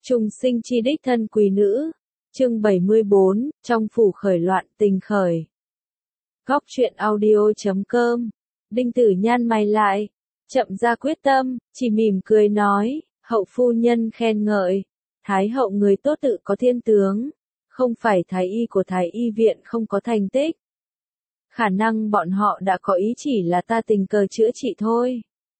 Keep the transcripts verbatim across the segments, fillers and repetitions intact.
Trùng sinh chi đích thân quý nữ. Chương bảy mươi bốn, trong phủ khởi loạn tình khởi. Góc truyện audio.com. Đinh Tử nhăn mày lại, chậm ra quyết tâm, chỉ mỉm cười nói, hậu phu nhân khen ngợi, thái hậu người tốt tự có thiên tướng, không phải thái y của thái y viện không có thành tích. Khả năng bọn họ đã có ý chỉ là ta tình cờ chữa trị thôi.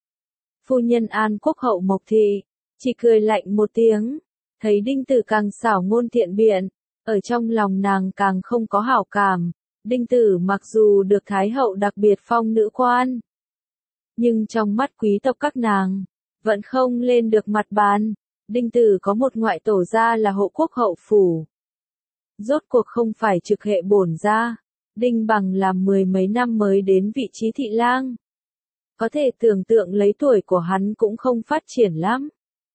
Phu nhân An Quốc hậu Mộc Thị, chỉ cười lạnh một tiếng, thấy Đinh Tử càng xảo ngôn thiện biện, ở trong lòng nàng càng không có hảo cảm. Đinh Tử mặc dù được Thái hậu đặc biệt phong nữ quan, nhưng trong mắt quý tộc các nàng, vẫn không lên được mặt bàn. Đinh Tử có một ngoại tổ gia là hộ quốc hậu phủ. Rốt cuộc không phải trực hệ bổn gia, Đinh Bằng làm mười mấy năm mới đến vị trí thị lang. Có thể tưởng tượng lấy tuổi của hắn cũng không phát triển lắm.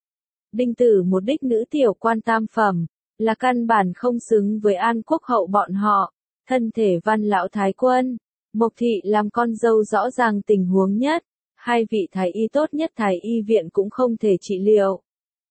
Đinh Tử một đích nữ tiểu quan tam phẩm, là căn bản không xứng với An Quốc hậu bọn họ. Thân thể văn lão thái quân, Mộc Thị làm con dâu rõ ràng tình huống nhất, hai vị thái y tốt nhất thái y viện cũng không thể trị liệu.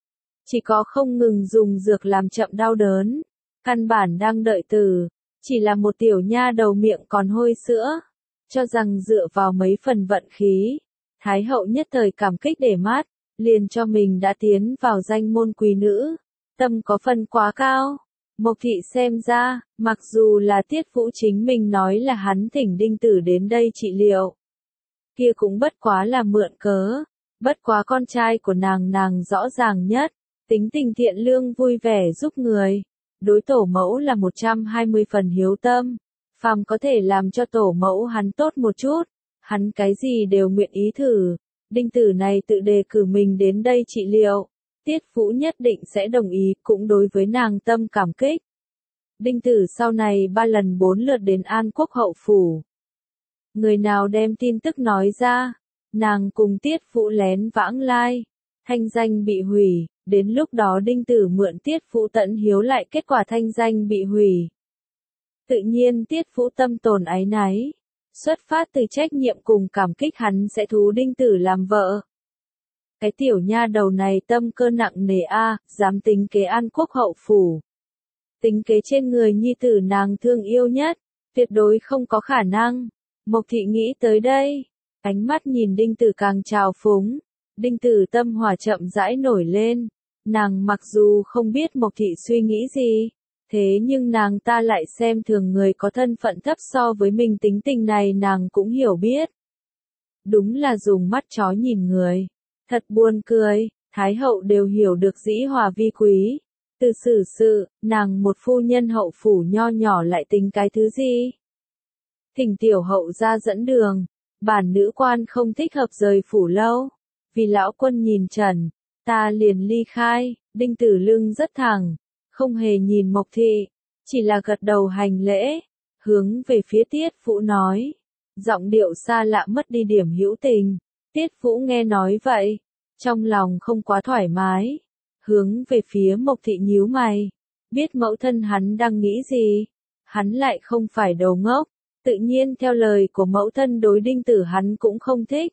Chỉ có không ngừng dùng dược làm chậm đau đớn, căn bản đang đợi từ, chỉ là một tiểu nha đầu miệng còn hôi sữa, cho rằng dựa vào mấy phần vận khí, Thái hậu nhất thời cảm kích để mát, liền cho mình đã tiến vào danh môn quý nữ, tâm có phần quá cao. Mộc Thị xem ra, mặc dù là Tiết Vũ chính mình nói là hắn thỉnh Đinh Tử đến đây trị liệu, kia cũng bất quá là mượn cớ, bất quá con trai của nàng nàng rõ ràng nhất, tính tình thiện lương vui vẻ giúp người, đối tổ mẫu là một trăm hai mươi phần hiếu tâm, phàm có thể làm cho tổ mẫu hắn tốt một chút, hắn cái gì đều nguyện ý thử. Đinh Tử này tự đề cử mình đến đây trị liệu, Tiết Vũ nhất định sẽ đồng ý, cũng đối với nàng tâm cảm kích. Đinh Tử sau này ba lần bốn lượt đến An Quốc hậu phủ. Người nào đem tin tức nói ra, nàng cùng Tiết Vũ lén vãng lai, thanh danh bị hủy, đến lúc đó Đinh Tử mượn Tiết Vũ tận hiếu lại kết quả thanh danh bị hủy. Tự nhiên Tiết Vũ tâm tồn áy náy, xuất phát từ trách nhiệm cùng cảm kích hắn sẽ thú Đinh Tử làm vợ. Cái tiểu nha đầu này tâm cơ nặng nề a, dám tính kế An Quốc hậu phủ. Tính kế trên người nhi tử nàng thương yêu nhất, tuyệt đối không có khả năng. Mộc Thị nghĩ tới đây, ánh mắt nhìn Đinh Tử càng trào phúng. Đinh Tử tâm hỏa chậm rãi nổi lên, nàng mặc dù không biết Mộc Thị suy nghĩ gì, thế nhưng nàng ta lại xem thường người có thân phận thấp so với mình, tính tình này nàng cũng hiểu biết. Đúng là dùng mắt chó nhìn người. Thật buồn cười, Thái hậu đều hiểu được dĩ hòa vi quý. Từ xử sự, nàng một phu nhân hậu phủ nho nhỏ lại tính cái thứ gì? Thỉnh tiểu hậu ra dẫn đường, bản nữ quan không thích hợp rời phủ lâu. Vì lão quân nhìn trần, ta liền ly khai. Đinh Tử lưng rất thẳng, không hề nhìn Mộc Thị, chỉ là gật đầu hành lễ, hướng về phía Tiết Vũ nói. Giọng điệu xa lạ mất đi điểm hữu tình. Tiết Vũ nghe nói vậy, trong lòng không quá thoải mái, hướng về phía Mộc Thị nhíu mày, biết mẫu thân hắn đang nghĩ gì, hắn lại không phải đầu ngốc, tự nhiên theo lời của mẫu thân đối Đinh Tử hắn cũng không thích.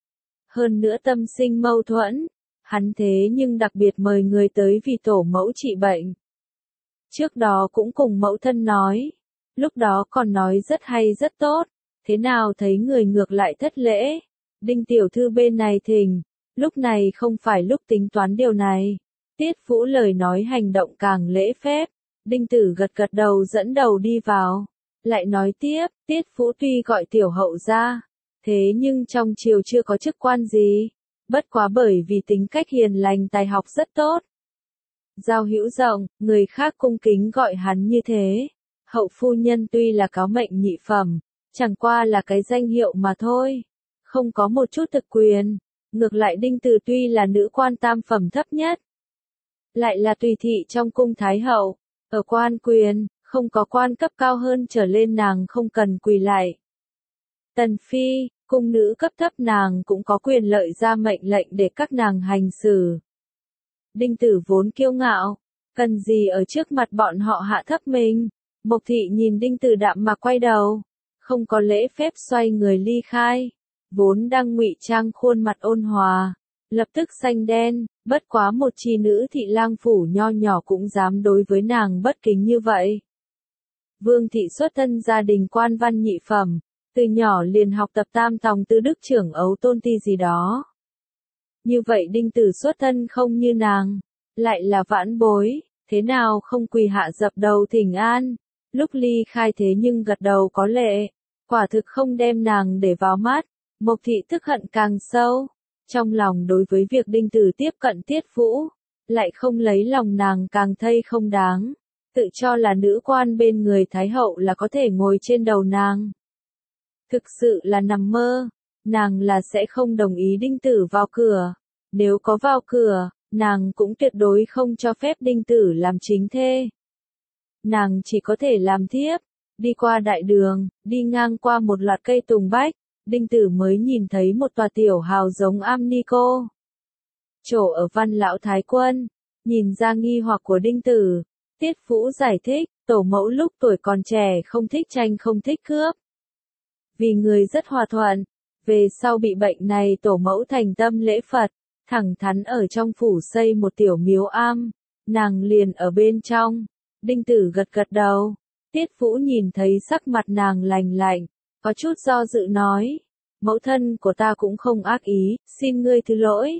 Hơn nữa tâm sinh mâu thuẫn, hắn thế nhưng đặc biệt mời người tới vì tổ mẫu trị bệnh. Trước đó cũng cùng mẫu thân nói, lúc đó còn nói rất hay rất tốt, thế nào thấy người ngược lại thất lễ. Đinh tiểu thư bên này thỉnh, lúc này không phải lúc tính toán điều này. Tiết Vũ lời nói hành động càng lễ phép. Đinh Tử gật gật đầu dẫn đầu đi vào. Lại nói tiếp, Tiết Vũ tuy gọi tiểu hậu ra, thế nhưng trong triều chưa có chức quan gì. Bất quá bởi vì tính cách hiền lành tài học rất tốt. Giao hữu rộng, người khác cung kính gọi hắn như thế. Hậu phu nhân tuy là cáo mệnh nhị phẩm, chẳng qua là cái danh hiệu mà thôi. Không có một chút thực quyền, ngược lại Đinh Tử tuy là nữ quan tam phẩm thấp nhất, lại là tùy thị trong cung Thái hậu, ở quan quyền, không có quan cấp cao hơn trở lên nàng không cần quỳ lại. Tần phi, cung nữ cấp thấp nàng cũng có quyền lợi ra mệnh lệnh để các nàng hành xử. Đinh Tử vốn kiêu ngạo, cần gì ở trước mặt bọn họ hạ thấp mình. Mộc Thị nhìn Đinh Tử đạm mà quay đầu, không có lễ phép xoay người ly khai. Vốn đang ngụy trang khuôn mặt ôn hòa, lập tức xanh đen, Bất quá một chi nữ thị lang phủ nho nhỏ cũng dám đối với nàng bất kính như vậy. Vương thị xuất thân gia đình quan văn nhị phẩm, từ nhỏ liền học tập tam tòng tứ đức trưởng ấu tôn ti gì đó. Như vậy đinh tử xuất thân không như nàng, lại là vãn bối, thế nào không quỳ hạ dập đầu thỉnh an, lúc ly khai thế nhưng gật đầu có lệ, quả thực không đem nàng để vào mắt, Mộc thị tức hận càng sâu, trong lòng đối với việc đinh tử tiếp cận Tiết Vũ, lại không lấy lòng nàng càng thấy không đáng, tự cho là nữ quan bên người Thái hậu là có thể ngồi trên đầu nàng. Thực sự là nằm mơ, nàng là sẽ không đồng ý đinh tử vào cửa, nếu có vào cửa, nàng cũng tuyệt đối không cho phép đinh tử làm chính thê. Nàng chỉ có thể làm thiếp, đi qua đại đường, đi ngang qua một loạt cây tùng bách, đinh tử mới nhìn thấy một tòa tiểu hào giống am ni cô. Chỗ ở Văn lão thái quân, nhìn ra nghi hoặc của đinh tử, Tiết Vũ giải thích, tổ mẫu lúc tuổi còn trẻ không thích tranh không thích cướp. Vì người rất hòa thuận, về sau bị bệnh này tổ mẫu thành tâm lễ Phật, thẳng thắn ở trong phủ xây một tiểu miếu am, nàng liền ở bên trong. Đinh tử gật gật đầu, Tiết Vũ nhìn thấy sắc mặt nàng lành lạnh, có chút do dự nói, mẫu thân của ta cũng không ác ý, xin ngươi thứ lỗi.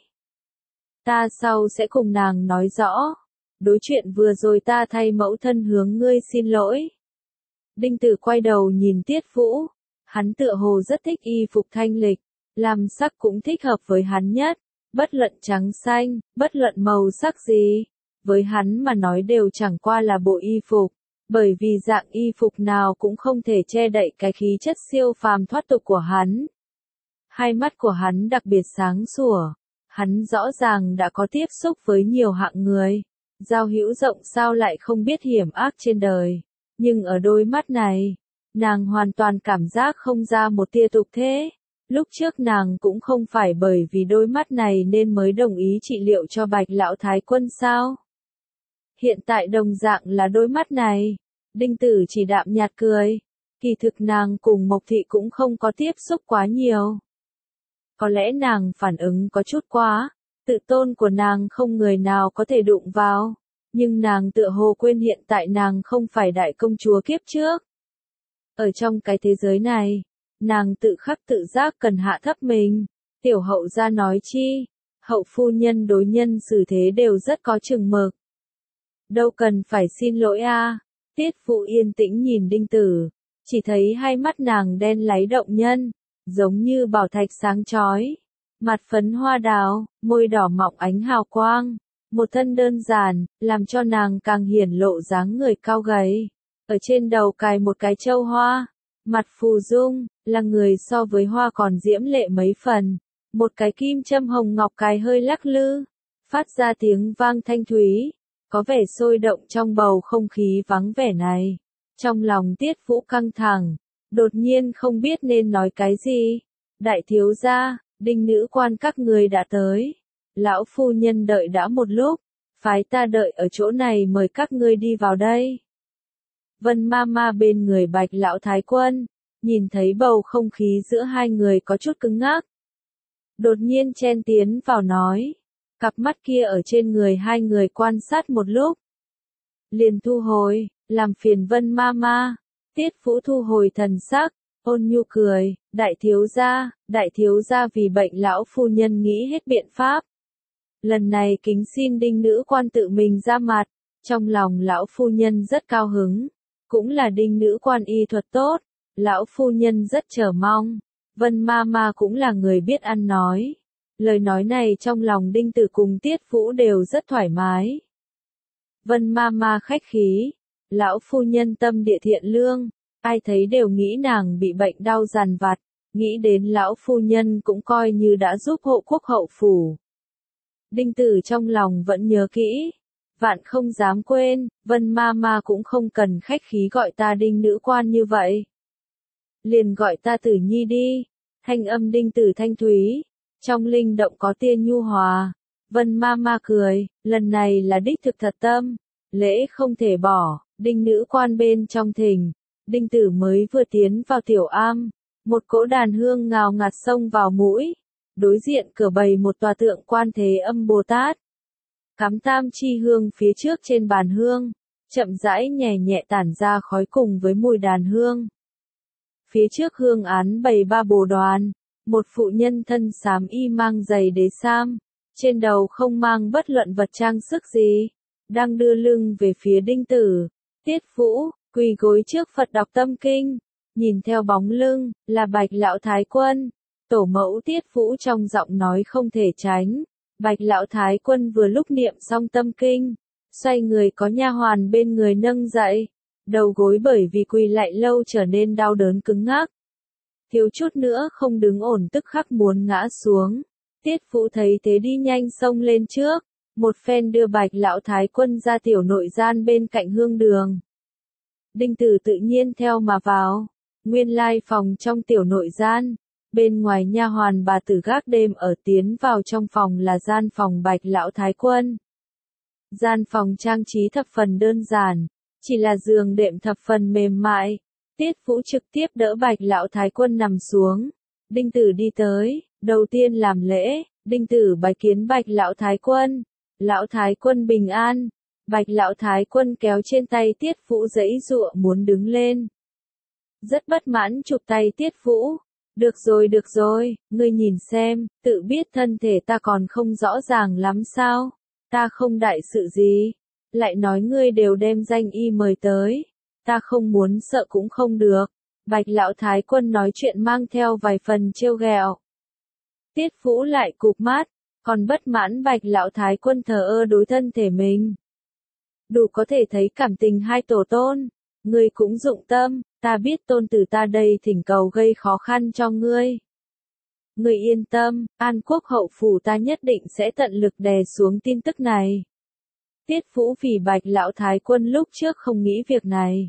Ta sau sẽ cùng nàng nói rõ, đối chuyện vừa rồi ta thay mẫu thân hướng ngươi xin lỗi. Đinh tử quay đầu nhìn Tiết Vũ, hắn tựa hồ rất thích y phục thanh lịch, làm sắc cũng thích hợp với hắn nhất, bất luận trắng xanh, bất luận màu sắc gì, với hắn mà nói đều chẳng qua là bộ y phục, bởi vì dạng y phục nào cũng không thể che đậy cái khí chất siêu phàm thoát tục của hắn. Hai mắt của hắn đặc biệt sáng sủa, hắn rõ ràng đã có tiếp xúc với nhiều hạng người, giao hữu rộng sao lại không biết hiểm ác trên đời, nhưng ở đôi mắt này, nàng hoàn toàn cảm giác không ra một tia tục thế. Lúc trước nàng cũng không phải bởi vì đôi mắt này nên mới đồng ý trị liệu cho Bạch lão thái quân sao? Hiện tại đồng dạng là đôi mắt này, đinh tử chỉ đạm nhạt cười, kỳ thực nàng cùng Mộc thị cũng không có tiếp xúc quá nhiều. Có lẽ nàng phản ứng có chút quá, tự tôn của nàng không người nào có thể đụng vào, nhưng nàng tựa hồ quên hiện tại nàng không phải đại công chúa kiếp trước. Ở trong cái thế giới này, nàng tự khắc tự giác cần hạ thấp mình, tiểu hậu ra nói chi, hậu phu nhân đối nhân xử thế đều rất có chừng mực. Đâu cần phải xin lỗi a. À. Tiết Vũ yên tĩnh nhìn đinh tử, chỉ thấy hai mắt nàng đen láy động nhân, giống như bảo thạch sáng chói, mặt phấn hoa đào, môi đỏ mọng ánh hào quang, một thân đơn giản, làm cho nàng càng hiển lộ dáng người cao gầy, ở trên đầu cài một cái châu hoa. Mặt phù dung, là người so với hoa còn diễm lệ mấy phần, một cái kim châm hồng ngọc cài hơi lắc lư, phát ra tiếng vang thanh thúy, có vẻ sôi động trong bầu không khí vắng vẻ này. Trong lòng Tiết Vũ căng thẳng, đột nhiên không biết nên nói cái gì. Đại thiếu gia, đinh nữ quan các người đã tới. Lão phu nhân đợi đã một lúc, phái ta đợi ở chỗ này mời các ngươi đi vào đây. Vân ma ma bên người Bạch lão thái quân, nhìn thấy bầu không khí giữa hai người có chút cứng ngắc. Đột nhiên chen tiến vào nói, cặp mắt kia ở trên người hai người quan sát một lúc. Liền thu hồi, làm phiền Vân ma ma. Tiết Vũ thu hồi thần sắc, ôn nhu cười, đại thiếu gia, đại thiếu gia vì bệnh lão phu nhân nghĩ hết biện pháp. Lần này kính xin đinh nữ quan tự mình ra mặt, trong lòng lão phu nhân rất cao hứng. Cũng là đinh nữ quan y thuật tốt, lão phu nhân rất chờ mong, Vân ma ma cũng là người biết ăn nói. Lời nói này trong lòng đinh tử cùng Tiết Vũ đều rất thoải mái. Vân ma ma khách khí, lão phu nhân tâm địa thiện lương, ai thấy đều nghĩ nàng bị bệnh đau dằn vặt, nghĩ đến lão phu nhân cũng coi như đã giúp hộ quốc hậu phủ. Đinh tử trong lòng vẫn nhớ kỹ. Vạn không dám quên, Vân ma ma cũng không cần khách khí gọi ta đinh nữ quan như vậy. Liền gọi ta tử nhi đi, thanh âm đinh tử thanh thúy, trong linh động có tia nhu hòa. Vân ma ma cười, lần này là đích thực thật tâm, lễ không thể bỏ, đinh nữ quan bên trong thình. Đinh tử mới vừa tiến vào tiểu am, một cỗ đàn hương ngào ngạt xông vào mũi, đối diện cửa bày một tòa tượng Quan Thế Âm Bồ Tát. cắm tam chi hương phía trước trên bàn hương, chậm rãi nhẹ nhẹ tản ra khói cùng với mùi đàn hương. Phía trước hương án bày ba bồ đoàn, một phụ nhân thân xám y mang giày đế sam, trên đầu không mang bất luận vật trang sức gì, đang đưa lưng về phía Đinh Tử. Tiết Vũ, quỳ gối trước Phật đọc tâm kinh, nhìn theo bóng lưng, là Bạch Lão Thái Quân. Tổ mẫu Tiết Vũ trong giọng nói không thể tránh. Bạch Lão Thái Quân vừa lúc niệm xong tâm kinh, xoay người có nha hoàn bên người nâng dậy, đầu gối bởi vì quỳ lại lâu trở nên đau đớn cứng ngắc. Thiếu chút nữa không đứng ổn tức khắc muốn ngã xuống. Tiết Vũ thấy thế đi nhanh xông lên trước, một phen đưa Bạch Lão Thái Quân ra tiểu nội gian bên cạnh hương đường. Đinh Tử tự nhiên theo mà vào, nguyên lai phòng trong tiểu nội gian, bên ngoài nha hoàn bà tử gác đêm ở, tiến vào trong phòng là gian phòng Bạch Lão Thái Quân. Gian phòng trang trí thập phần đơn giản, chỉ là giường đệm thập phần mềm mại. Tiết Vũ trực tiếp đỡ Bạch Lão Thái Quân nằm xuống. Đinh Tử đi tới, đầu tiên làm lễ. Đinh Tử bái kiến Bạch Lão Thái Quân. Lão Thái Quân bình an. Bạch Lão Thái Quân kéo trên tay Tiết Vũ giãy giụa muốn đứng lên. Rất bất mãn chụp tay Tiết Vũ. Được rồi được rồi, ngươi nhìn xem, tự biết thân thể ta còn không rõ ràng lắm sao? Ta không đại sự gì. Lại nói ngươi đều đem danh y mời tới. Ta không muốn sợ cũng không được. Bạch Lão Thái Quân nói chuyện mang theo vài phần trêu ghẹo. Tiết Vũ lại cụp mắt, còn bất mãn Bạch Lão Thái Quân thờ ơ đối thân thể mình. Đủ có thể thấy cảm tình hai tổ tôn. Ngươi cũng dụng tâm, ta biết tôn tử ta đây thỉnh cầu gây khó khăn cho ngươi. Ngươi yên tâm, An Quốc hậu phủ ta nhất định sẽ tận lực đè xuống tin tức này. Tiết Vũ vì Bạch Lão Thái Quân lúc trước không nghĩ việc này.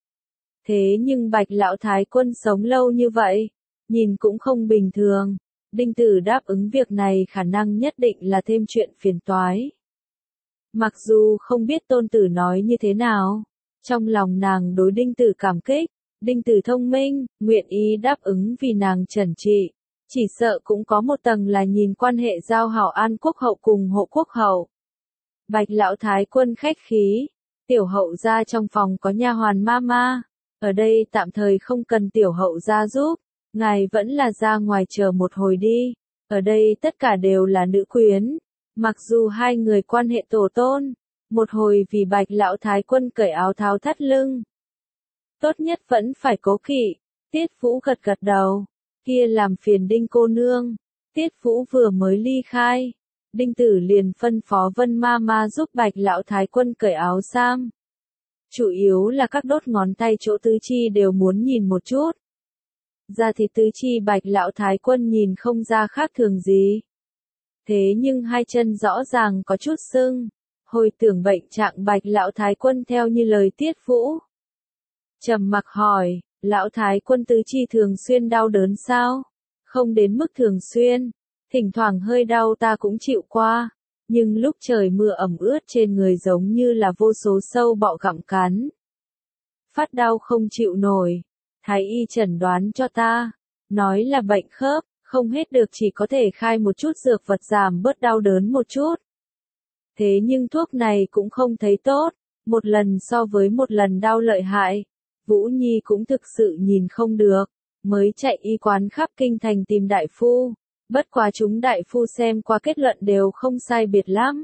Thế nhưng Bạch Lão Thái Quân sống lâu như vậy, nhìn cũng không bình thường. Đinh Tử đáp ứng việc này khả năng nhất định là thêm chuyện phiền toái. Mặc dù không biết tôn tử nói như thế nào, trong lòng nàng đối Đinh Tử cảm kích. Đinh Tử thông minh, nguyện ý đáp ứng vì nàng trần trị. Chỉ sợ cũng có một tầng là nhìn quan hệ giao hảo An Quốc hậu cùng Hộ Quốc hậu. Bạch Lão Thái Quân khách khí, tiểu hậu gia trong phòng có nha hoàn mama, ở đây tạm thời không cần tiểu hậu gia giúp, ngài vẫn là ra ngoài chờ một hồi đi, ở đây tất cả đều là nữ quyến, mặc dù hai người quan hệ tổ tôn, một hồi vì Bạch Lão Thái Quân cởi áo tháo thắt lưng. Tốt nhất vẫn phải cố kỵ. Tiết Vũ gật gật đầu, kia làm phiền Đinh cô nương. Tiết Vũ vừa mới ly khai, Đinh Tử liền phân phó Vân ma ma giúp Bạch Lão Thái Quân cởi áo sam. Chủ yếu là các đốt ngón tay chỗ tứ chi đều muốn nhìn một chút. Da thịt tứ chi Bạch Lão Thái Quân nhìn không ra khác thường gì. Thế nhưng hai chân rõ ràng có chút sưng. Hồi tưởng bệnh trạng Bạch Lão Thái Quân theo như lời Tiết Vũ. Trầm mặc hỏi, Lão Thái Quân tứ chi thường xuyên đau đớn sao? Không đến mức thường xuyên, thỉnh thoảng hơi đau ta cũng chịu qua, nhưng lúc trời mưa ẩm ướt trên người giống như là vô số sâu bọ gặm cắn. Phát đau không chịu nổi, thái y chẩn đoán cho ta, nói là bệnh khớp, không hết được chỉ có thể khai một chút dược vật giảm bớt đau đớn một chút. Thế nhưng thuốc này cũng không thấy tốt, một lần so với một lần đau lợi hại. Vũ Nhi cũng thực sự nhìn không được, mới chạy y quán khắp kinh thành tìm đại phu, bất quá chúng đại phu xem qua kết luận đều không sai biệt lắm.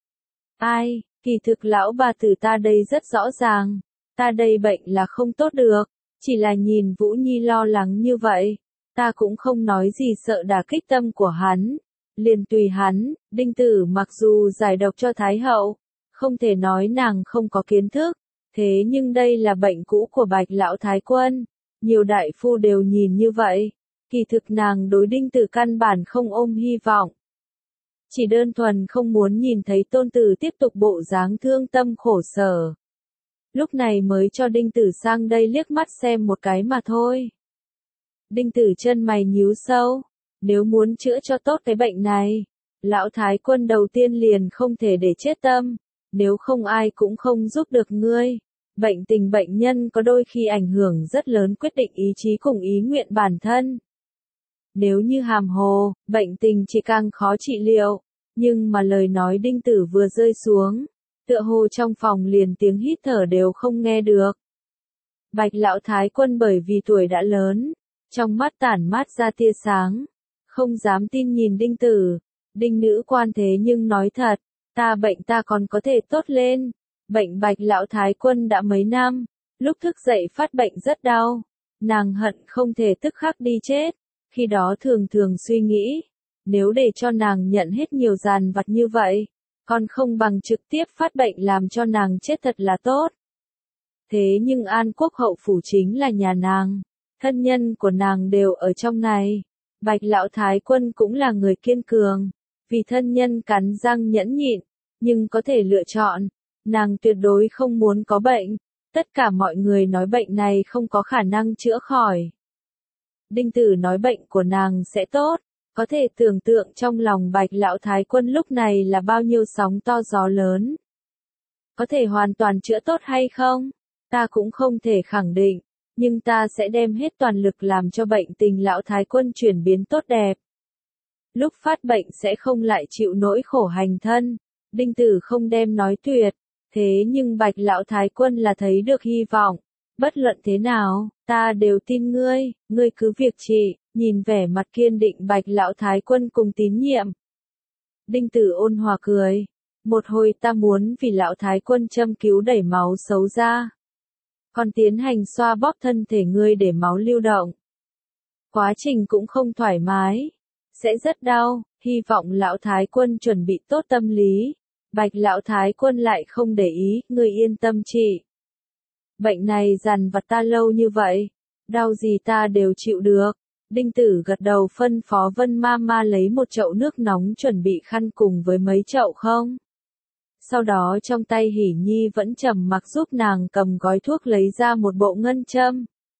Ai, kỳ thực lão bà tử ta đây rất rõ ràng, ta đây bệnh là không tốt được, chỉ là nhìn Vũ Nhi lo lắng như vậy, ta cũng không nói gì sợ đả kích tâm của hắn, liền tùy hắn. Đinh Tử mặc dù giải độc cho Thái hậu, không thể nói nàng không có kiến thức. Thế nhưng đây là bệnh cũ của Bạch Lão Thái Quân, nhiều đại phu đều nhìn như vậy, kỳ thực nàng đối Đinh Tử căn bản không ôm hy vọng. Chỉ đơn thuần không muốn nhìn thấy tôn tử tiếp tục bộ dáng thương tâm khổ sở. Lúc này mới cho Đinh Tử sang đây liếc mắt xem một cái mà thôi. Đinh Tử chân mày nhíu sâu, nếu muốn chữa cho tốt cái bệnh này, Lão Thái Quân đầu tiên liền không thể để chết tâm, nếu không ai cũng không giúp được ngươi. Bệnh tình bệnh nhân có đôi khi ảnh hưởng rất lớn quyết định ý chí cùng ý nguyện bản thân. Nếu như hàm hồ, bệnh tình chỉ càng khó trị liệu, Nhưng mà lời nói Đinh Tử vừa rơi xuống, tựa hồ trong phòng liền tiếng hít thở đều không nghe được. Bạch lão thái quân bởi vì tuổi đã lớn, trong mắt tản mát ra tia sáng, không dám tin nhìn Đinh Tử. Đinh nữ quan thế nhưng nói thật, ta bệnh ta còn có thể tốt lên. Bệnh Bạch lão thái quân đã mấy năm, lúc thức dậy phát bệnh rất đau, nàng hận không thể tức khắc đi chết. Khi đó thường thường suy nghĩ, nếu để cho nàng nhận hết nhiều dàn vặt như vậy, còn không bằng trực tiếp phát bệnh làm cho nàng chết thật là tốt. Thế nhưng An Quốc hậu phủ chính là nhà nàng, thân nhân của nàng đều ở trong này. Bạch lão thái quân cũng là người kiên cường, vì thân nhân cắn răng nhẫn nhịn, nhưng có thể lựa chọn, nàng tuyệt đối không muốn có bệnh. Tất cả mọi người nói bệnh này không có khả năng chữa khỏi. Đinh Tử nói bệnh của nàng sẽ tốt, có thể tưởng tượng trong lòng Bạch lão thái quân lúc này là bao nhiêu sóng to gió lớn. Có thể hoàn toàn chữa tốt hay không? Ta cũng không thể khẳng định, nhưng ta sẽ đem hết toàn lực làm cho bệnh tình lão thái quân chuyển biến tốt đẹp. Lúc phát bệnh sẽ không lại chịu nỗi khổ hành thân. Đinh Tử không đem nói tuyệt, thế nhưng Bạch lão thái quân là thấy được hy vọng. Bất luận thế nào, ta đều tin ngươi, ngươi cứ việc trị. Nhìn vẻ mặt kiên định Bạch lão thái quân cùng tín nhiệm. Đinh Tử ôn hòa cười, một hồi ta muốn vì lão thái quân châm cứu đẩy máu xấu ra, còn tiến hành xoa bóp thân thể ngươi để máu lưu động. Quá trình cũng không thoải mái, sẽ rất đau, hy vọng lão thái quân chuẩn bị tốt tâm lý. Bạch lão thái quân lại không để ý, ngươi yên tâm trị. Bệnh này dằn vặt ta lâu như vậy, đau gì ta đều chịu được. Đinh Tử gật đầu phân phó Vân ma ma lấy một chậu nước nóng chuẩn bị khăn cùng với mấy chậu không. Sau đó trong tay Hỉ Nhi vẫn trầm mặc giúp nàng cầm gói thuốc lấy ra một bộ ngân châm.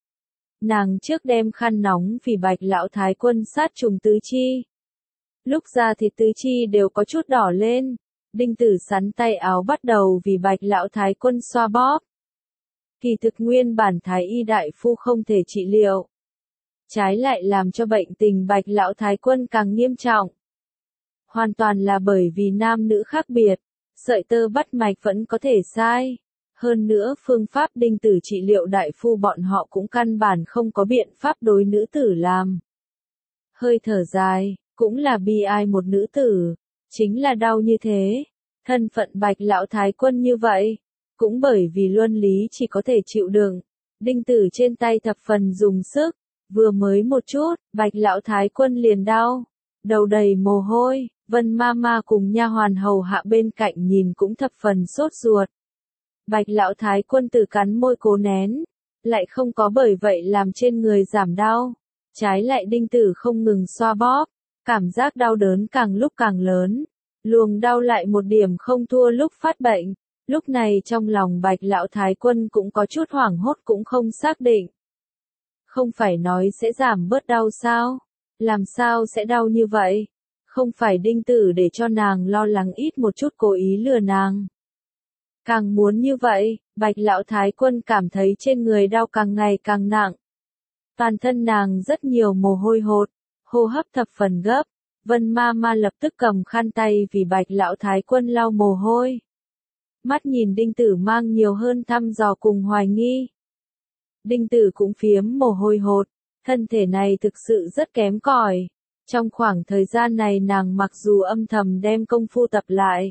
Nàng trước đem khăn nóng vì Bạch lão thái quân sát trùng tứ chi. Lúc ra thì tứ chi đều có chút đỏ lên. Đinh Tử sắn tay áo bắt đầu vì Bạch lão thái quân xoa bóp. Kỳ thực nguyên bản thái y đại phu không thể trị liệu, trái lại làm cho bệnh tình Bạch lão thái quân càng nghiêm trọng. Hoàn toàn là bởi vì nam nữ khác biệt, sợi tơ bắt mạch vẫn có thể sai. Hơn nữa phương pháp Đinh Tử trị liệu đại phu bọn họ cũng căn bản không có biện pháp đối nữ tử làm. Hơi thở dài, cũng là bi ai một nữ tử, chính là đau như thế. Thân phận Bạch lão thái quân như vậy, cũng bởi vì luân lý chỉ có thể chịu đựng. Đinh Tử trên tay thập phần dùng sức. Vừa mới một chút, Bạch lão thái quân liền đau, đầu đầy mồ hôi. Vân ma ma cùng nha hoàn hầu hạ bên cạnh nhìn cũng thập phần sốt ruột. Bạch lão thái quân từ cắn môi cố nén, lại không có bởi vậy làm trên người giảm đau. Trái lại Đinh Tử không ngừng xoa bóp, cảm giác đau đớn càng lúc càng lớn. Luồng đau lại một điểm không thua lúc phát bệnh. Lúc này trong lòng Bạch lão thái quân cũng có chút hoảng hốt cũng không xác định. Không phải nói sẽ giảm bớt đau sao? Làm sao sẽ đau như vậy? Không phải Đinh Tử để cho nàng lo lắng ít một chút cố ý lừa nàng. Càng muốn như vậy, Bạch lão thái quân cảm thấy trên người đau càng ngày càng nặng. Toàn thân nàng rất nhiều mồ hôi hột, hô hấp thập phần gấp. Vân ma ma lập tức cầm khăn tay vì Bạch lão thái quân lau mồ hôi. Mắt nhìn Đinh Tử mang nhiều hơn thăm dò cùng hoài nghi. Đinh Tử cũng phiếm mồ hôi hột, thân thể này thực sự rất kém cỏi. Trong khoảng thời gian này nàng mặc dù âm thầm đem công phu tập lại,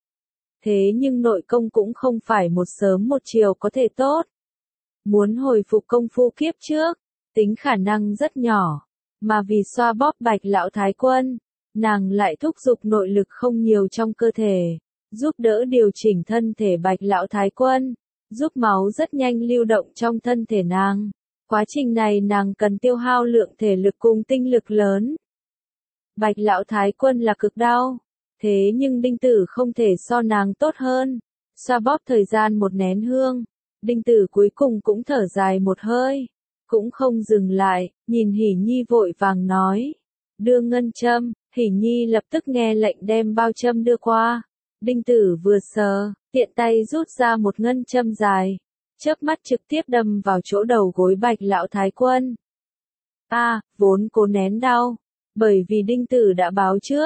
thế nhưng nội công cũng không phải một sớm một chiều có thể tốt. Muốn hồi phục công phu kiếp trước, tính khả năng rất nhỏ, mà vì xoa bóp Bạch lão thái quân, nàng lại thúc giục nội lực không nhiều trong cơ thể, giúp đỡ điều chỉnh thân thể Bạch lão thái quân, giúp máu rất nhanh lưu động trong thân thể nàng. Quá trình này nàng cần tiêu hao lượng thể lực cùng tinh lực lớn. Bạch lão thái quân là cực đau, thế nhưng Đinh Tử không thể so nàng tốt hơn. Xoa bóp thời gian một nén hương, Đinh Tử cuối cùng cũng thở dài một hơi, cũng không dừng lại, nhìn Hỉ Nhi vội vàng nói, đưa ngân châm. Hỉ Nhi lập tức nghe lệnh đem bao châm đưa qua. Đinh Tử vừa sờ, tiện tay rút ra một ngân châm dài, chớp mắt trực tiếp đâm vào chỗ đầu gối Bạch lão thái quân. A, à, vốn cố nén đau, bởi vì Đinh Tử đã báo trước,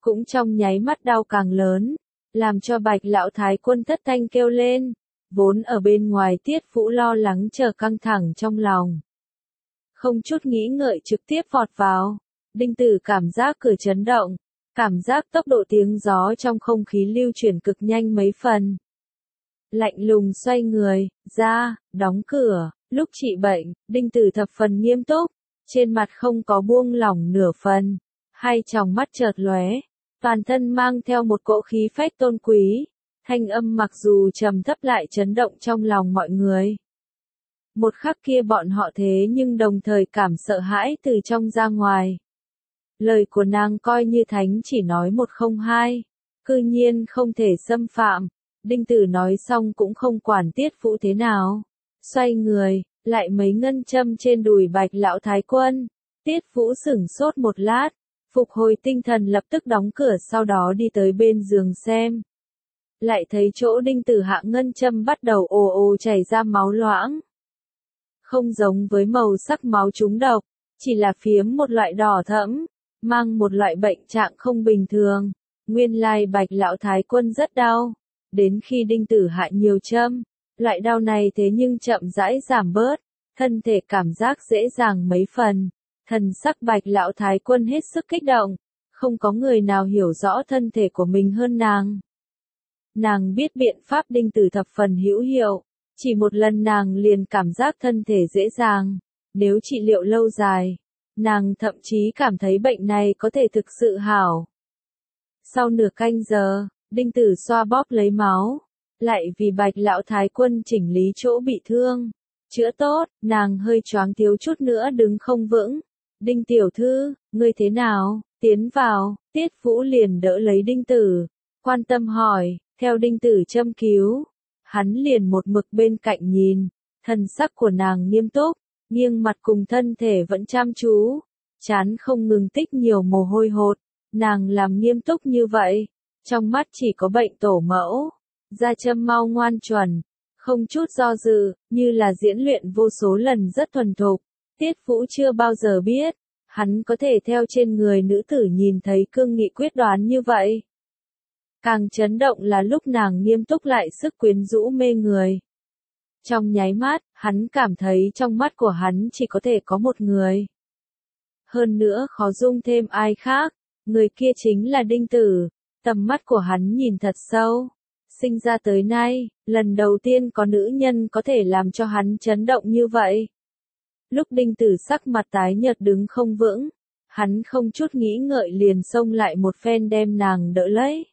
cũng trong nháy mắt đau càng lớn, làm cho Bạch lão thái quân thất thanh kêu lên, vốn ở bên ngoài Tiết Vũ lo lắng chờ căng thẳng trong lòng. Không chút nghĩ ngợi trực tiếp vọt vào, Đinh Tử cảm giác cửa chấn động, cảm giác tốc độ tiếng gió trong không khí lưu chuyển cực nhanh mấy phần. Lạnh lùng xoay người, ra, đóng cửa, lúc trị bệnh, Đinh Tử thập phần nghiêm túc, trên mặt không có buông lỏng nửa phần, hai tròng mắt chợt lóe, toàn thân mang theo một cỗ khí phách tôn quý, thanh âm mặc dù trầm thấp lại chấn động trong lòng mọi người. Một khắc kia bọn họ thế nhưng đồng thời cảm sợ hãi từ trong ra ngoài. Lời của nàng coi như thánh chỉ nói một không hai, cư nhiên không thể xâm phạm. Đinh Tử nói xong cũng không quản Tiết Vũ thế nào, xoay người, lại mấy ngân châm trên đùi Bạch lão thái quân. Tiết Vũ sửng sốt một lát, phục hồi tinh thần lập tức đóng cửa, sau đó đi tới bên giường xem. Lại thấy chỗ Đinh Tử hạ ngân châm bắt đầu ồ ồ chảy ra máu loãng. Không giống với màu sắc máu trúng độc, chỉ là phiếm một loại đỏ thẫm, mang một loại bệnh trạng không bình thường. Nguyên lai Bạch lão thái quân rất đau, đến khi Đinh Tử hạ nhiều châm, loại đau này thế nhưng chậm rãi giảm bớt, thân thể cảm giác dễ dàng mấy phần. Thần sắc Bạch lão thái quân hết sức kích động, không có người nào hiểu rõ thân thể của mình hơn nàng. Nàng biết biện pháp Đinh Tử thập phần hữu hiệu, chỉ một lần nàng liền cảm giác thân thể dễ dàng, nếu trị liệu lâu dài, nàng thậm chí cảm thấy bệnh này có thể thực sự hảo. Sau nửa canh giờ, Đinh Tử xoa bóp lấy máu, lại vì Bạch lão thái quân chỉnh lý chỗ bị thương, chữa tốt, nàng hơi choáng thiếu chút nữa đứng không vững. Đinh tiểu thư, ngươi thế nào? Tiến vào, Tiết Vũ liền đỡ lấy Đinh Tử, quan tâm hỏi, theo Đinh Tử châm cứu, hắn liền một mực bên cạnh nhìn, thần sắc của nàng nghiêm túc, nghiêng mặt cùng thân thể vẫn chăm chú, chán không ngừng tích nhiều mồ hôi hột, nàng làm nghiêm túc như vậy, trong mắt chỉ có bệnh tổ mẫu, da châm mau ngoan chuẩn, không chút do dự, như là diễn luyện vô số lần rất thuần thục. Tiết Vũ chưa bao giờ biết, hắn có thể theo trên người nữ tử nhìn thấy cương nghị quyết đoán như vậy. Càng chấn động là lúc nàng nghiêm túc lại sức quyến rũ mê người. Trong nháy mắt, hắn cảm thấy trong mắt của hắn chỉ có thể có một người. Hơn nữa khó dung thêm ai khác, người kia chính là Đinh Tử, tầm mắt của hắn nhìn thật sâu. Sinh ra tới nay, lần đầu tiên có nữ nhân có thể làm cho hắn chấn động như vậy. Lúc Đinh Tử sắc mặt tái nhợt đứng không vững, hắn không chút nghĩ ngợi liền xông lại một phen đem nàng đỡ lấy.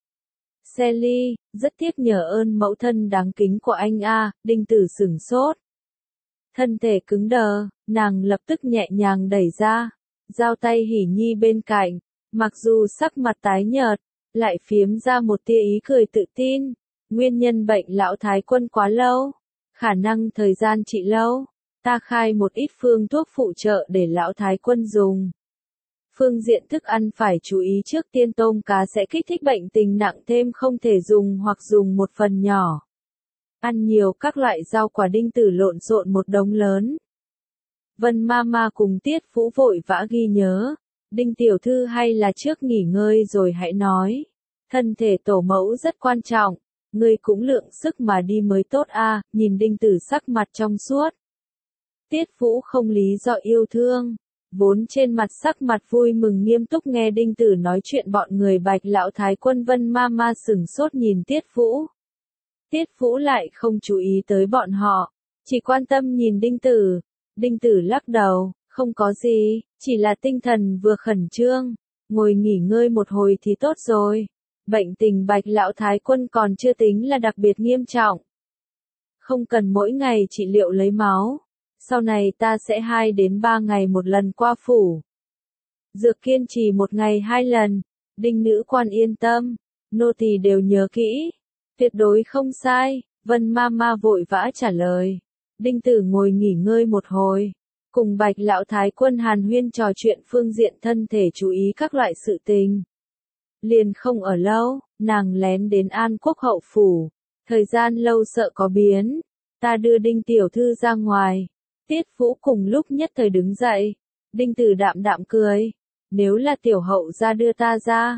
Sally, rất tiếc nhờ ơn mẫu thân đáng kính của anh a, Đinh Tử sửng sốt. Thân thể cứng đờ, nàng lập tức nhẹ nhàng đẩy ra, giao tay hỉ nhi bên cạnh, mặc dù sắc mặt tái nhợt, lại phiếm ra một tia ý cười tự tin. Nguyên nhân bệnh lão thái quân quá lâu, khả năng thời gian trị lâu, ta khai một ít phương thuốc phụ trợ để lão thái quân dùng. Phương diện thức ăn phải chú ý trước tiên, tôm cá sẽ kích thích bệnh tình nặng thêm, không thể dùng hoặc dùng một phần nhỏ. Ăn nhiều các loại rau quả. Đinh Tử lộn xộn một đống lớn. Vân Mama cùng Tiết Vũ vội vã ghi nhớ, Đinh tiểu thư hay là trước nghỉ ngơi rồi hãy nói. Thân thể tổ mẫu rất quan trọng, ngươi cũng lượng sức mà đi mới tốt a. Nhìn Đinh Tử sắc mặt trong suốt. Tiết Vũ không lý do yêu thương, vốn trên mặt sắc mặt vui mừng nghiêm túc nghe Đinh Tử nói chuyện. Bọn người Bạch lão thái quân Vân Mama sửng sốt nhìn Tiết Vũ. Tiết Vũ lại không chú ý tới bọn họ, chỉ quan tâm nhìn Đinh Tử. Đinh Tử lắc đầu, không có gì, chỉ là tinh thần vừa khẩn trương, ngồi nghỉ ngơi một hồi thì tốt rồi. Bệnh tình Bạch lão thái quân còn chưa tính là đặc biệt nghiêm trọng. Không cần mỗi ngày trị liệu lấy máu. Sau này ta sẽ hai đến ba ngày một lần qua phủ. Dược kiên trì một ngày hai lần. Đinh nữ quan yên tâm, nô tỳ đều nhớ kỹ. Tuyệt đối không sai, Vân Mama vội vã trả lời. Đinh Tử ngồi nghỉ ngơi một hồi, cùng Bạch lão thái quân hàn huyên trò chuyện phương diện thân thể, chú ý các loại sự tình. Liền không ở lâu, nàng lén đến An Quốc hậu phủ. Thời gian lâu sợ có biến, ta đưa Đinh tiểu thư ra ngoài. Tiết Vũ cùng lúc nhất thời đứng dậy. Đinh Tử đạm đạm cười, nếu là tiểu hậu ra đưa ta ra,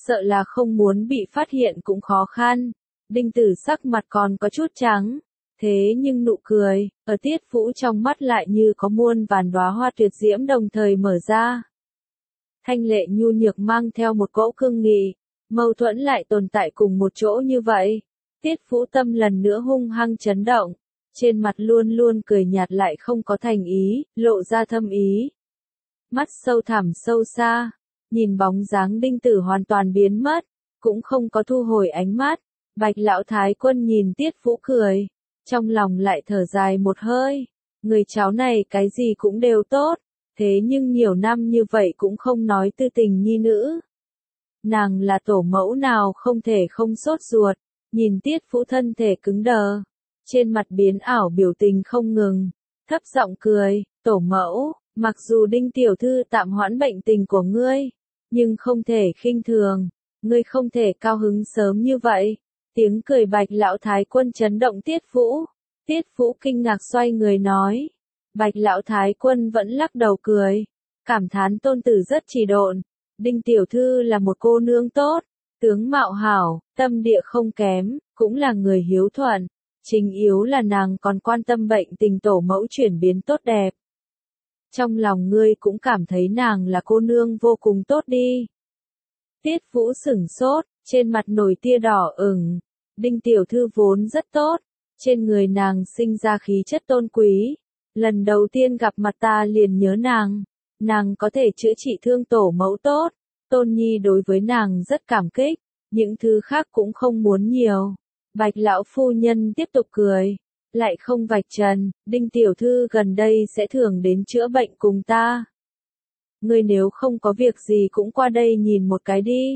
sợ là không muốn bị phát hiện cũng khó khăn. Đinh Tử sắc mặt còn có chút trắng, thế nhưng nụ cười, ở Tiết Vũ trong mắt lại như có muôn vàn đóa hoa tuyệt diễm đồng thời mở ra. Thanh lệ nhu nhược mang theo một cỗ cương nghị, mâu thuẫn lại tồn tại cùng một chỗ như vậy. Tiết Vũ tâm lần nữa hung hăng chấn động, trên mặt luôn luôn cười nhạt lại không có thành ý, lộ ra thâm ý. Mắt sâu thẳm sâu xa, nhìn bóng dáng Đinh Tử hoàn toàn biến mất, cũng không có thu hồi ánh mắt. Bạch lão thái quân nhìn Tiết Vũ cười, trong lòng lại thở dài một hơi, người cháu này cái gì cũng đều tốt, thế nhưng nhiều năm như vậy cũng không nói tư tình nhi nữ. Nàng là tổ mẫu nào không thể không sốt ruột, nhìn Tiết Vũ thân thể cứng đờ, trên mặt biến ảo biểu tình không ngừng, thấp giọng cười, tổ mẫu, mặc dù Đinh tiểu thư tạm hoãn bệnh tình của ngươi, nhưng không thể khinh thường, ngươi không thể cao hứng sớm như vậy. Tiếng cười Bạch lão thái quân chấn động Tiết Vũ. Tiết Vũ kinh ngạc xoay người nói. Bạch lão thái quân vẫn lắc đầu cười, cảm thán tôn tử rất trì độn. Đinh tiểu thư là một cô nương tốt, tướng mạo hảo, tâm địa không kém, cũng là người hiếu thuận. Chính yếu là nàng còn quan tâm bệnh tình tổ mẫu chuyển biến tốt đẹp. Trong lòng ngươi cũng cảm thấy nàng là cô nương vô cùng tốt đi. Tiết Vũ sửng sốt, trên mặt nổi tia đỏ ửng. Đinh tiểu thư vốn rất tốt, trên người nàng sinh ra khí chất tôn quý. Lần đầu tiên gặp mặt ta liền nhớ nàng, nàng có thể chữa trị thương tổ mẫu tốt, Tôn Nhi đối với nàng rất cảm kích, những thứ khác cũng không muốn nhiều. Bạch lão phu nhân tiếp tục cười, lại không vạch trần, Đinh tiểu thư gần đây sẽ thường đến chữa bệnh cùng ta. Ngươi nếu không có việc gì cũng qua đây nhìn một cái đi.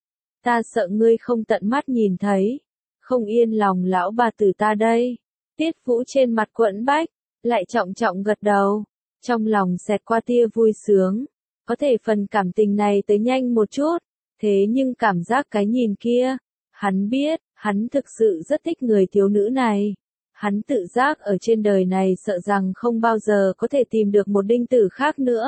Ta sợ ngươi không tận mắt nhìn thấy, không yên lòng lão bà tử ta đây. Tiết Vũ trên mặt quẫn bách, lại trọng trọng gật đầu, trong lòng xẹt qua tia vui sướng, có thể phần cảm tình này tới nhanh một chút, thế nhưng cảm giác cái nhìn kia, hắn biết, hắn thực sự rất thích người thiếu nữ này. Hắn tự giác ở trên đời này sợ rằng không bao giờ có thể tìm được một Đinh tử khác nữa.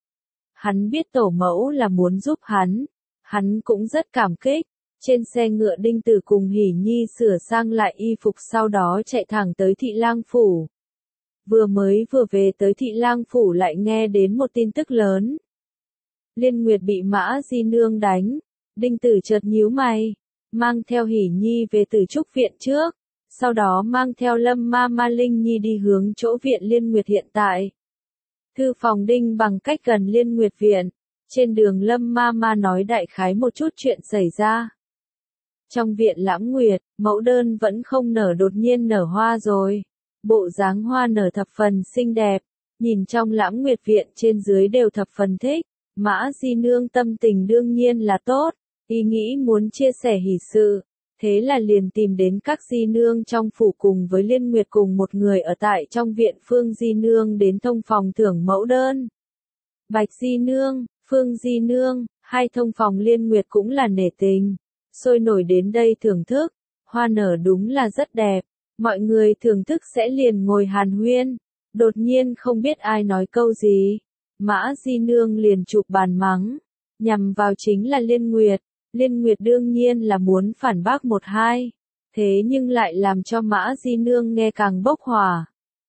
Hắn biết tổ mẫu là muốn giúp hắn, hắn cũng rất cảm kích. Trên xe ngựa Đinh tử cùng Hỉ Nhi sửa sang lại y phục sau đó chạy thẳng tới Thị Lang Phủ. Vừa mới vừa về tới Thị Lang Phủ lại nghe đến một tin tức lớn. Liên Nguyệt bị Mã Di Nương đánh, Đinh tử chợt nhíu mày, mang theo Hỉ Nhi về Tử Trúc viện trước, sau đó mang theo Lâm Ma Ma Linh Nhi đi hướng chỗ viện Liên Nguyệt hiện tại. Thư phòng Đinh bằng cách gần Liên Nguyệt viện, trên đường Lâm Ma Ma nói đại khái một chút chuyện xảy ra. Trong viện Lãm Nguyệt, mẫu đơn vẫn không nở đột nhiên nở hoa rồi. Bộ dáng hoa nở thập phần xinh đẹp, nhìn trong Lãm Nguyệt viện trên dưới đều thập phần thích. Mã Di Nương tâm tình đương nhiên là tốt, ý nghĩ muốn chia sẻ hỷ sự, thế là liền tìm đến các Di Nương trong phủ cùng với Liên Nguyệt cùng một người ở tại trong viện Phương Di Nương đến thông phòng thưởng mẫu đơn. Bạch Di Nương, Phương Di Nương, hai thông phòng Liên Nguyệt cũng là nể tình, sôi nổi đến đây thưởng thức, hoa nở đúng là rất đẹp, mọi người thưởng thức sẽ liền ngồi hàn huyên, đột nhiên không biết ai nói câu gì. Mã Di Nương liền chụp bàn mắng, nhằm vào chính là Liên Nguyệt. Liên Nguyệt đương nhiên là muốn phản bác một hai, thế nhưng lại làm cho Mã Di Nương nghe càng bốc hỏa.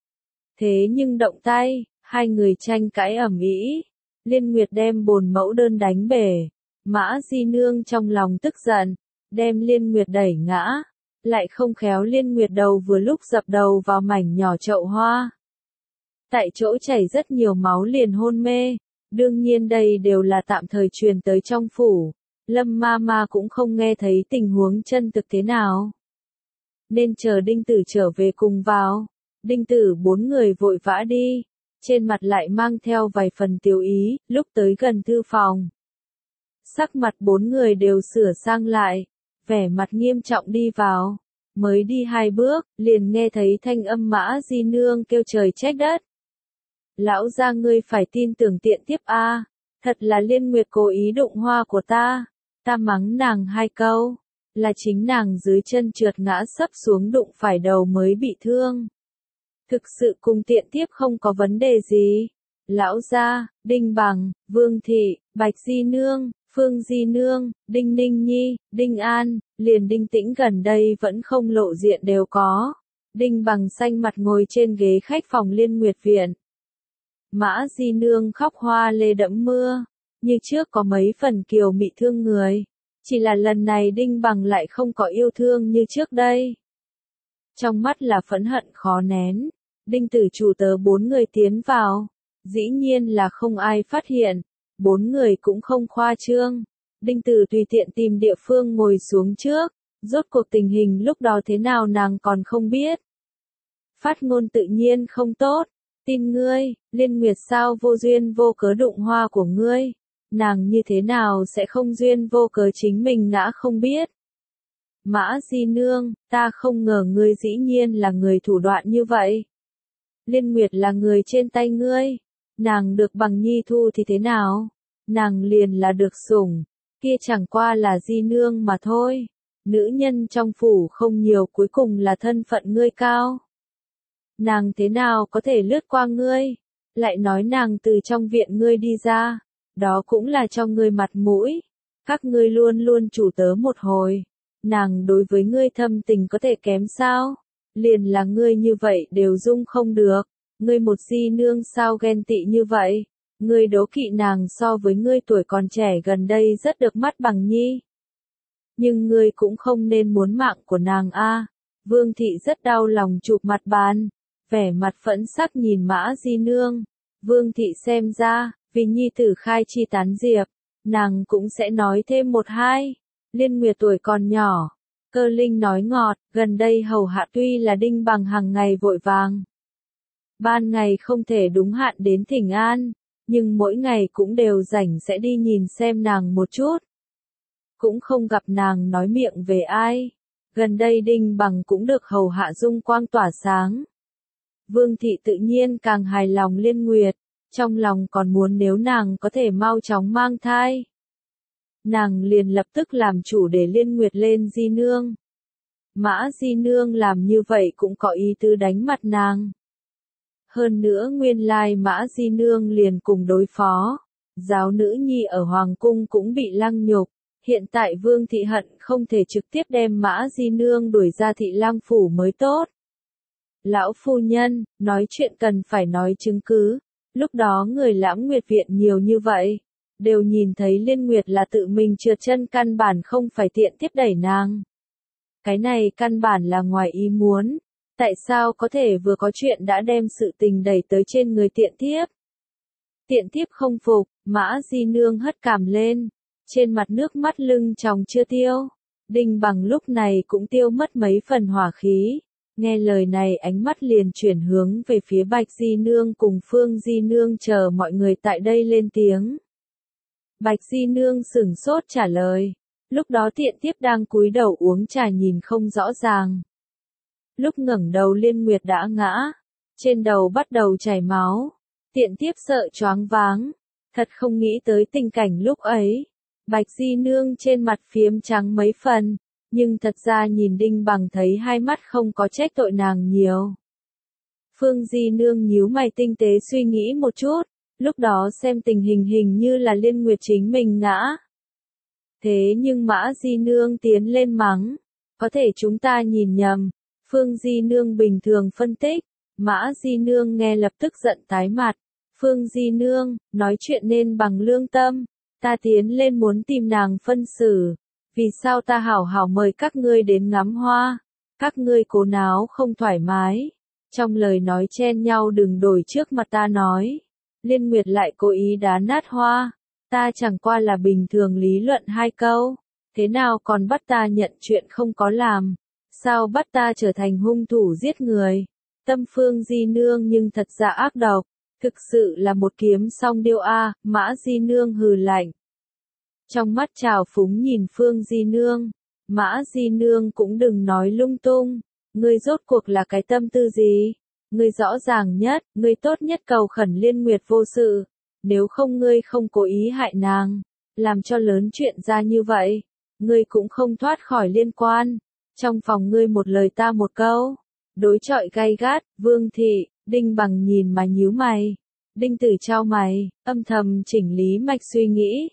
Thế nhưng động tay, hai người tranh cãi ầm ĩ, Liên Nguyệt đem bồn mẫu đơn đánh bể, Mã Di Nương trong lòng tức giận, đem Liên Nguyệt đẩy ngã, lại không khéo Liên Nguyệt đầu vừa lúc dập đầu vào mảnh nhỏ chậu hoa. Tại chỗ chảy rất nhiều máu liền hôn mê, đương nhiên đây đều là tạm thời truyền tới trong phủ. Lâm Ma Ma cũng không nghe thấy tình huống chân thực thế nào. Nên chờ Đinh tử trở về cùng vào. Đinh tử bốn người vội vã đi, trên mặt lại mang theo vài phần tiêu ý, lúc tới gần thư phòng. Sắc mặt bốn người đều sửa sang lại, vẻ mặt nghiêm trọng đi vào. Mới đi hai bước, liền nghe thấy thanh âm Mã Di Nương kêu trời trách đất. Lão gia ngươi phải tin tưởng tiện tiếp a, thật là Liên Nguyệt cố ý đụng hoa của ta. Ta mắng nàng hai câu, là chính nàng dưới chân trượt ngã sấp xuống đụng phải đầu mới bị thương. Thực sự cùng tiện tiếp không có vấn đề gì. Lão gia, Đinh Bằng, Vương Thị, Bạch Di Nương, Phương Di Nương, Đinh Ninh Nhi, Đinh An, liền Đinh Tĩnh gần đây vẫn không lộ diện đều có. Đinh Bằng xanh mặt ngồi trên ghế khách phòng Liên Nguyệt Viện. Mã Di Nương khóc hoa lê đẫm mưa, như trước có mấy phần kiều mị thương người. Chỉ là lần này Đinh Bằng lại không có yêu thương như trước đây. Trong mắt là phẫn hận khó nén. Đinh tử chủ tớ bốn người tiến vào. Dĩ nhiên là không ai phát hiện. Bốn người cũng không khoa trương. Đinh tử tùy tiện tìm địa phương ngồi xuống trước. Rốt cuộc tình hình lúc đó thế nào nàng còn không biết. Phát ngôn tự nhiên không tốt. Tin ngươi, Liên Nguyệt sao vô duyên vô cớ đụng hoa của ngươi. Nàng như thế nào sẽ không duyên vô cớ chính mình ngã không biết. Mã Di Nương, ta không ngờ ngươi dĩ nhiên là người thủ đoạn như vậy. Liên Nguyệt là người trên tay ngươi. Nàng được bằng nhi thu thì thế nào? Nàng liền là được sủng. Kia chẳng qua là Di Nương mà thôi. Nữ nhân trong phủ không nhiều, cuối cùng là thân phận ngươi cao. Nàng thế nào có thể lướt qua ngươi? Lại nói nàng từ trong viện ngươi đi ra. Đó cũng là cho ngươi mặt mũi. Các ngươi luôn luôn chủ tớ một hồi. Nàng đối với ngươi thâm tình có thể kém sao? Liền là ngươi như vậy đều dung không được. Ngươi một Di Nương sao ghen tị như vậy? Ngươi đố kỵ nàng so với ngươi tuổi còn trẻ gần đây rất được mắt bằng nhi. Nhưng ngươi cũng không nên muốn mạng của nàng a. Vương thị rất đau lòng chụp mặt bàn. Vẻ mặt phẫn sắc nhìn Mã Di Nương. Vương thị xem ra, vì nhi tử khai chi tán diệp, nàng cũng sẽ nói thêm một hai. Liên Nguyệt tuổi còn nhỏ. Cơ Linh nói ngọt, gần đây hầu hạ tuy là Đinh Bằng hàng ngày vội vàng. Ban ngày không thể đúng hạn đến thỉnh an, nhưng mỗi ngày cũng đều rảnh sẽ đi nhìn xem nàng một chút. Cũng không gặp nàng nói miệng về ai. Gần đây Đinh Bằng cũng được hầu hạ dung quang tỏa sáng. Vương thị tự nhiên càng hài lòng Liên Nguyệt, trong lòng còn muốn nếu nàng có thể mau chóng mang thai. Nàng liền lập tức làm chủ để Liên Nguyệt lên Di Nương. Mã Di Nương làm như vậy cũng có ý tứ đánh mặt nàng. Hơn nữa nguyên lai Mã Di Nương liền cùng đối phó. Giáo nữ nhi ở Hoàng Cung cũng bị lăng nhục. Hiện tại Vương thị hận không thể trực tiếp đem Mã Di Nương đuổi ra thị lang phủ mới tốt. Lão phu nhân, nói chuyện cần phải nói chứng cứ. Lúc đó người Lãm Nguyệt viện nhiều như vậy. Đều nhìn thấy Liên Nguyệt là tự mình trượt chân, căn bản không phải tiện tiếp đẩy nàng. Cái này căn bản là ngoài ý muốn. Tại sao có thể vừa có chuyện đã đem sự tình đẩy tới trên người tiện tiếp? Tiện tiếp không phục, Mã Di Nương hất cảm lên. Trên mặt nước mắt lưng tròng chưa tiêu. Đinh Bằng lúc này cũng tiêu mất mấy phần hỏa khí. Nghe lời này ánh mắt liền chuyển hướng về phía Bạch Di Nương cùng Phương Di Nương chờ mọi người tại đây lên tiếng. Bạch Di Nương sửng sốt trả lời. Lúc đó tiện tiếp đang cúi đầu uống trà nhìn không rõ ràng. Lúc ngẩng đầu Liên Nguyệt đã ngã. Trên đầu bắt đầu chảy máu. Tiện tiếp sợ choáng váng. Thật không nghĩ tới tình cảnh lúc ấy. Bạch Di Nương trên mặt phiếm trắng mấy phần. Nhưng thật ra nhìn Đinh Bằng thấy hai mắt không có trách tội nàng nhiều. Phương Di Nương nhíu mày tinh tế suy nghĩ một chút. Lúc đó xem tình hình hình như là Liên Nguyệt chính mình ngã. Thế nhưng Mã Di Nương tiến lên mắng. Có thể chúng ta nhìn nhầm. Phương Di Nương bình thường phân tích. Mã Di Nương nghe lập tức giận tái mặt. Phương Di Nương, nói chuyện nên bằng lương tâm. Ta tiến lên muốn tìm nàng phân xử. Vì sao ta hảo hảo mời các ngươi đến ngắm hoa. Các ngươi cố náo không thoải mái. Trong lời nói chen nhau đừng đổi trước mặt ta nói. Liên Nguyệt lại cố ý đá nát hoa. Ta chẳng qua là bình thường lý luận hai câu. Thế nào còn bắt ta nhận chuyện không có làm. Sao bắt ta trở thành hung thủ giết người. Tâm Phương Di Nương nhưng thật ra ác độc. Thực sự là một kiếm song điêu a. Mã Di Nương hừ lạnh. Trong mắt trào phúng nhìn Phương Di Nương. Mã Di Nương cũng đừng nói lung tung. Ngươi rốt cuộc là cái tâm tư gì? Ngươi rõ ràng nhất, ngươi tốt nhất cầu khẩn Liên Nguyệt vô sự. Nếu không ngươi không cố ý hại nàng. Làm cho lớn chuyện ra như vậy. Ngươi cũng không thoát khỏi liên quan. Trong phòng ngươi một lời ta một câu. Đối chọi gay gắt, Vương thị, Đinh Bằng nhìn mà nhíu mày. Đinh Tử trao mày, âm thầm chỉnh lý mạch suy nghĩ.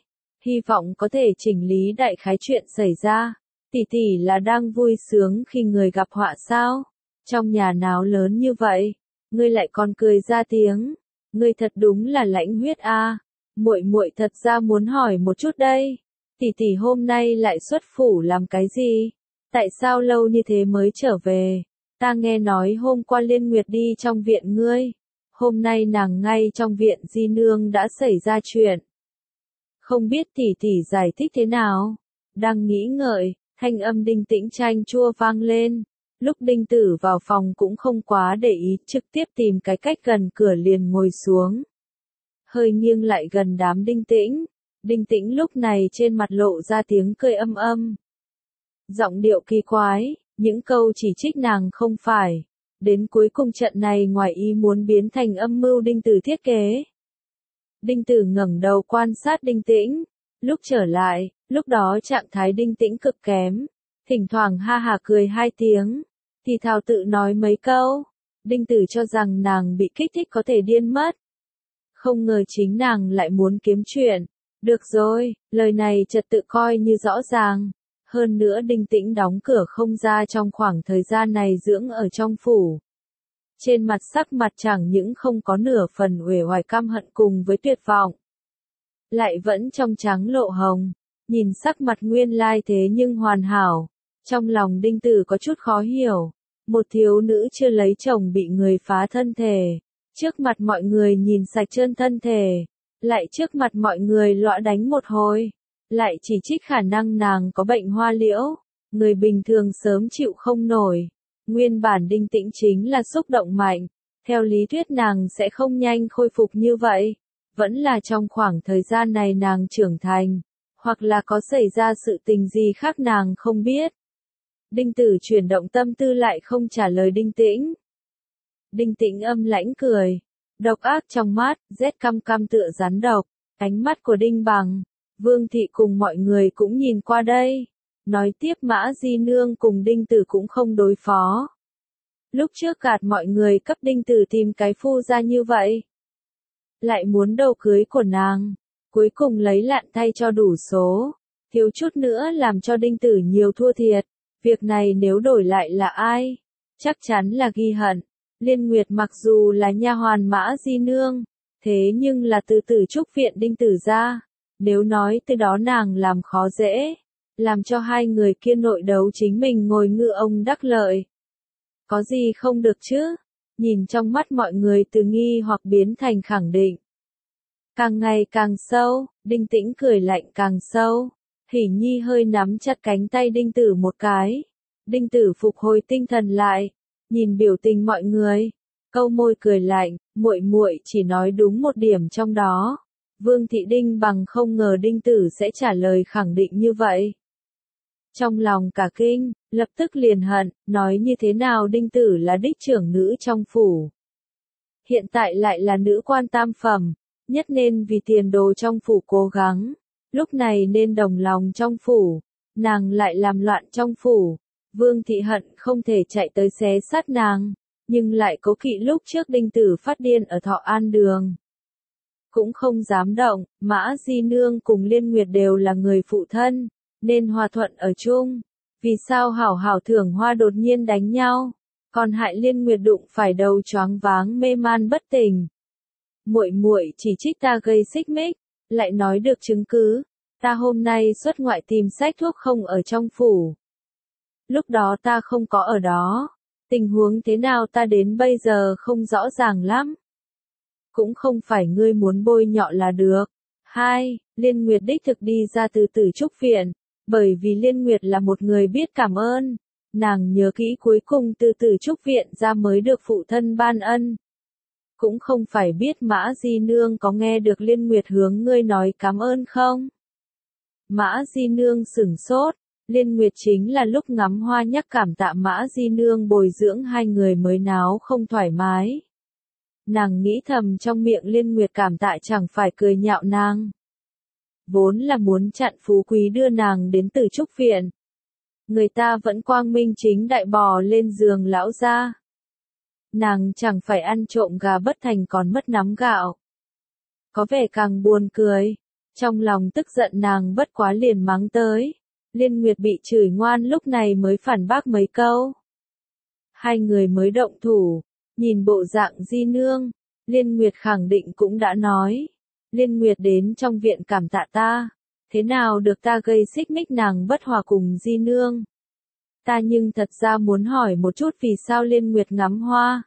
hy vọng có thể chỉnh lý đại khái chuyện xảy ra. Tỷ tỷ là đang vui sướng khi người gặp họa sao? Trong nhà náo lớn như vậy, ngươi lại còn cười ra tiếng, ngươi thật đúng là lãnh huyết a. Muội muội thật ra muốn hỏi một chút đây, tỷ tỷ hôm nay lại xuất phủ làm cái gì? Tại sao lâu như thế mới trở về? Ta nghe nói hôm qua Liên Nguyệt đi trong viện ngươi, hôm nay nàng ngay trong viện di nương đã xảy ra chuyện. Không biết tỷ tỷ giải thích thế nào? Đang nghĩ ngợi, thanh âm Đinh Tĩnh chanh chua vang lên. Lúc Đinh Tử vào phòng cũng không quá để ý, trực tiếp tìm cái cách gần cửa liền ngồi xuống. Hơi nghiêng lại gần đám Đinh Tĩnh. Đinh Tĩnh lúc này trên mặt lộ ra tiếng cười âm âm. Giọng điệu kỳ quái, những câu chỉ trích nàng không phải. Đến cuối cùng trận này ngoài ý muốn biến thành âm mưu Đinh Tử thiết kế. Đinh Tử ngẩng đầu quan sát Đinh Tĩnh. Lúc trở lại, lúc đó trạng thái Đinh Tĩnh cực kém. Thỉnh thoảng ha hà cười hai tiếng. Thì thào tự nói mấy câu. Đinh Tử cho rằng nàng bị kích thích có thể điên mất. Không ngờ chính nàng lại muốn kiếm chuyện. Được rồi, lời này trật tự coi như rõ ràng. Hơn nữa Đinh Tĩnh đóng cửa không ra trong khoảng thời gian này dưỡng ở trong phủ. Trên mặt sắc mặt chẳng những không có nửa phần uể oải căm hận cùng với tuyệt vọng. Lại vẫn trong trắng lộ hồng, nhìn sắc mặt nguyên lai thế nhưng hoàn hảo. Trong lòng Đinh Tử có chút khó hiểu. Một thiếu nữ chưa lấy chồng bị người phá thân thể. Trước mặt mọi người nhìn sạch trơn thân thể. Lại trước mặt mọi người lọa đánh một hồi. Lại chỉ trích khả năng nàng có bệnh hoa liễu. Người bình thường sớm chịu không nổi. Nguyên bản Đinh Tĩnh chính là xúc động mạnh. Theo lý thuyết nàng sẽ không nhanh khôi phục như vậy. Vẫn là trong khoảng thời gian này nàng trưởng thành. Hoặc là có xảy ra sự tình gì khác nàng không biết. Đinh Tử chuyển động tâm tư lại không trả lời Đinh Tĩnh. Đinh Tĩnh âm lãnh cười. Độc ác trong mắt, rét căm căm tựa rắn độc. Ánh mắt của Đinh Bằng. Vương thị cùng mọi người cũng nhìn qua đây. Nói tiếp Mã Di Nương cùng Đinh Tử cũng không đối phó. Lúc trước gạt mọi người cấp Đinh Tử tìm cái phu ra như vậy. Lại muốn đầu cưới của nàng. Cuối cùng lấy lạn thay cho đủ số. Thiếu chút nữa làm cho Đinh Tử nhiều thua thiệt. Việc này nếu đổi lại là ai? Chắc chắn là ghi hận. Liên Nguyệt mặc dù là nha hoàn Mã Di Nương. Thế nhưng là từ Tử Trúc viện Đinh Tử ra. Nếu nói từ đó nàng làm khó dễ. Làm cho hai người kia nội đấu chính mình ngồi ngư ông đắc lợi. Có gì không được chứ? Nhìn trong mắt mọi người từ nghi hoặc biến thành khẳng định. Càng ngày càng sâu, Đinh Tĩnh cười lạnh càng sâu. Hỉ Nhi hơi nắm chặt cánh tay Đinh Tử một cái. Đinh Tử phục hồi tinh thần lại, nhìn biểu tình mọi người, câu môi cười lạnh, muội muội chỉ nói đúng một điểm trong đó. Vương thị Đinh Bằng không ngờ Đinh Tử sẽ trả lời khẳng định như vậy. Trong lòng cả kinh, lập tức liền hận, nói như thế nào Đinh Tử là đích trưởng nữ trong phủ. Hiện tại lại là nữ quan tam phẩm, nhất nên vì tiền đồ trong phủ cố gắng. Lúc này nên đồng lòng trong phủ, nàng lại làm loạn trong phủ. Vương thị hận không thể chạy tới xé sát nàng, nhưng lại cố kỵ lúc trước Đinh Tử phát điên ở Thọ An Đường. Cũng không dám động, Mã Di Nương cùng Liên Nguyệt đều là người phụ thân, nên hòa thuận ở chung. Vì sao hảo hảo thưởng hoa đột nhiên đánh nhau, còn hại Liên Nguyệt đụng phải đầu choáng váng mê man bất tỉnh. Muội muội chỉ trích ta gây xích mích, lại nói được chứng cứ. Ta hôm nay xuất ngoại tìm sách thuốc không ở trong phủ. Lúc đó ta không có ở đó. Tình huống thế nào ta đến bây giờ không rõ ràng lắm. Cũng không phải ngươi muốn bôi nhọ là được. Hai, Liên Nguyệt đích thực đi ra từ Tử Trúc viện, bởi vì Liên Nguyệt là một người biết cảm ơn. Nàng nhớ kỹ cuối cùng từ Tử Trúc viện ra mới được phụ thân ban ân. Cũng không phải biết Mã Di Nương có nghe được Liên Nguyệt hướng ngươi nói cảm ơn không? Mã Di Nương sửng sốt, Liên Nguyệt chính là lúc ngắm hoa nhắc cảm tạ Mã Di Nương bồi dưỡng hai người mới náo không thoải mái. Nàng nghĩ thầm trong miệng Liên Nguyệt cảm tạ chẳng phải cười nhạo nàng. Vốn là muốn chặn phú quý đưa nàng đến Tử Trúc viện. Người ta vẫn quang minh chính đại bò lên giường lão gia. Nàng chẳng phải ăn trộm gà bất thành còn mất nắm gạo. Có vẻ càng buồn cười. Trong lòng tức giận nàng bất quá liền mắng tới. Liên Nguyệt bị chửi ngoan lúc này mới phản bác mấy câu. Hai người mới động thủ, nhìn bộ dạng Di nương, Liên Nguyệt khẳng định cũng đã nói. Liên Nguyệt đến trong viện cảm tạ ta, thế nào được ta gây xích mích nàng bất hòa cùng Di nương. Ta nhưng thật ra muốn hỏi một chút vì sao Liên Nguyệt ngắm hoa.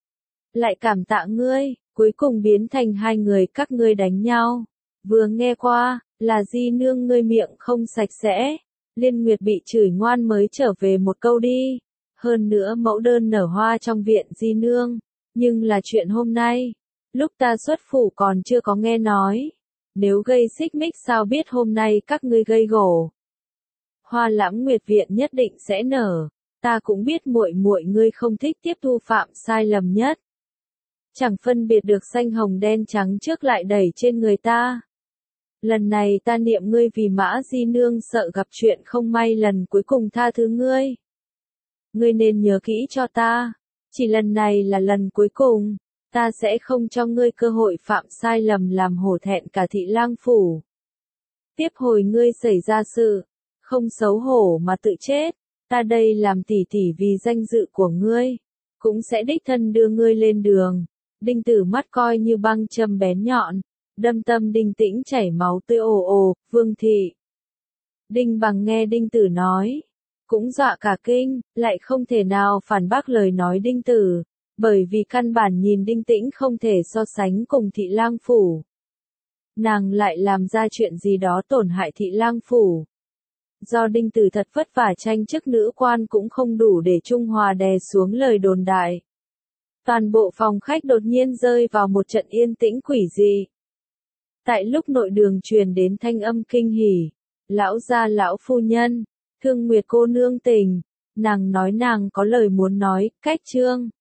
Lại cảm tạ ngươi, cuối cùng biến thành hai người các ngươi đánh nhau. Vừa nghe qua, là Di nương ngươi miệng không sạch sẽ. Liên Nguyệt bị chửi ngoan mới trở về một câu đi. Hơn nữa mẫu đơn nở hoa trong viện Di nương. Nhưng là chuyện hôm nay. Lúc ta xuất phủ còn chưa có nghe nói. Nếu gây xích mích sao biết hôm nay các ngươi gây gổ. Hoa Lãng Nguyệt viện nhất định sẽ nở. Ta cũng biết muội muội ngươi không thích tiếp thu phạm sai lầm nhất. Chẳng phân biệt được xanh hồng đen trắng trước lại đẩy trên người ta. Lần này ta niệm ngươi vì Mã Di nương sợ gặp chuyện không may lần cuối cùng tha thứ ngươi. Ngươi nên nhớ kỹ cho ta. Chỉ lần này là lần cuối cùng. Ta sẽ không cho ngươi cơ hội phạm sai lầm làm hổ thẹn cả Thị Lang phủ. Tiếp hồi ngươi xảy ra sự. Không xấu hổ mà tự chết. Ta đây làm tỉ tỉ vì danh dự của ngươi. Cũng sẽ đích thân đưa ngươi lên đường. Đinh Tử mắt coi như băng châm bén nhọn. Đâm tâm Đinh Tĩnh chảy máu tươi ồ ồ, Vương thị. Đinh Bằng nghe Đinh Tử nói. Cũng dọa cả kinh, lại không thể nào phản bác lời nói Đinh Tử. Bởi vì căn bản nhìn Đinh Tĩnh không thể so sánh cùng Thị Lang phủ. Nàng lại làm ra chuyện gì đó tổn hại Thị Lang phủ. Do Đinh Tử thật vất vả tranh chức nữ quan cũng không đủ để trung hòa đè xuống lời đồn đại. Toàn bộ phòng khách đột nhiên rơi vào một trận yên tĩnh quỷ dị. Tại lúc nội đường truyền đến thanh âm kinh hỉ, lão gia lão phu nhân, Thương Nguyệt cô nương tình, nàng nói nàng có lời muốn nói, cách trương.